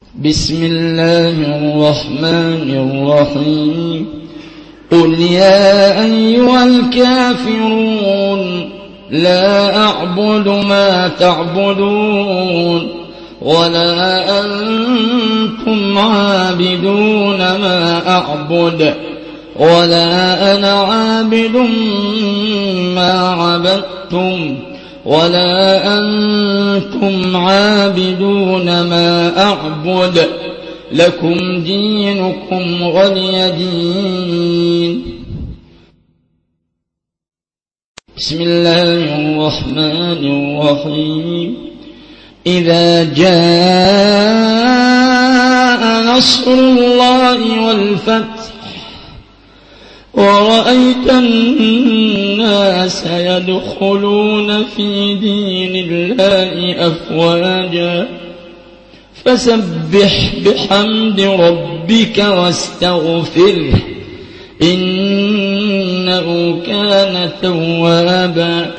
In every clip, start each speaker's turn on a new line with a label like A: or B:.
A: بسم الله الرحمن الرحيم قل يا أيها الكافرون لا أعبد ما تعبدون ولا أنتم عابدون ما أعبد ولا أنا عابد ما عبدتم ولا أنتم عابدون ما أعبد لكم دينكم ولي دين. بسم الله الرحمن الرحيم إذا جاء نصر الله والفتح ورأيت الناس يدخلون في دين الله أفواجا فسبح بحمد ربك واستغفره إنه كان توابا.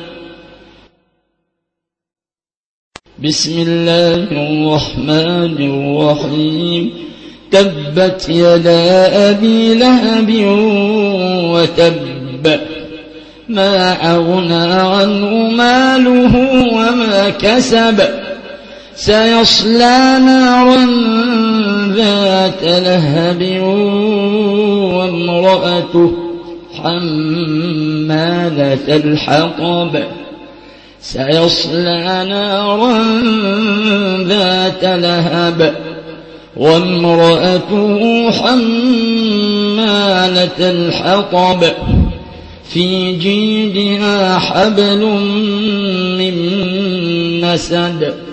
A: بسم الله الرحمن الرحيم تبت يدا أبي لهب وتب ما أغنى عنه ماله وما كسب سيصلى نارا ذات لهب وامرأته حمالة الحطب سيصلى نارا ذات لهب وامرأته حمالة الحطب في جيدها حبل من مسد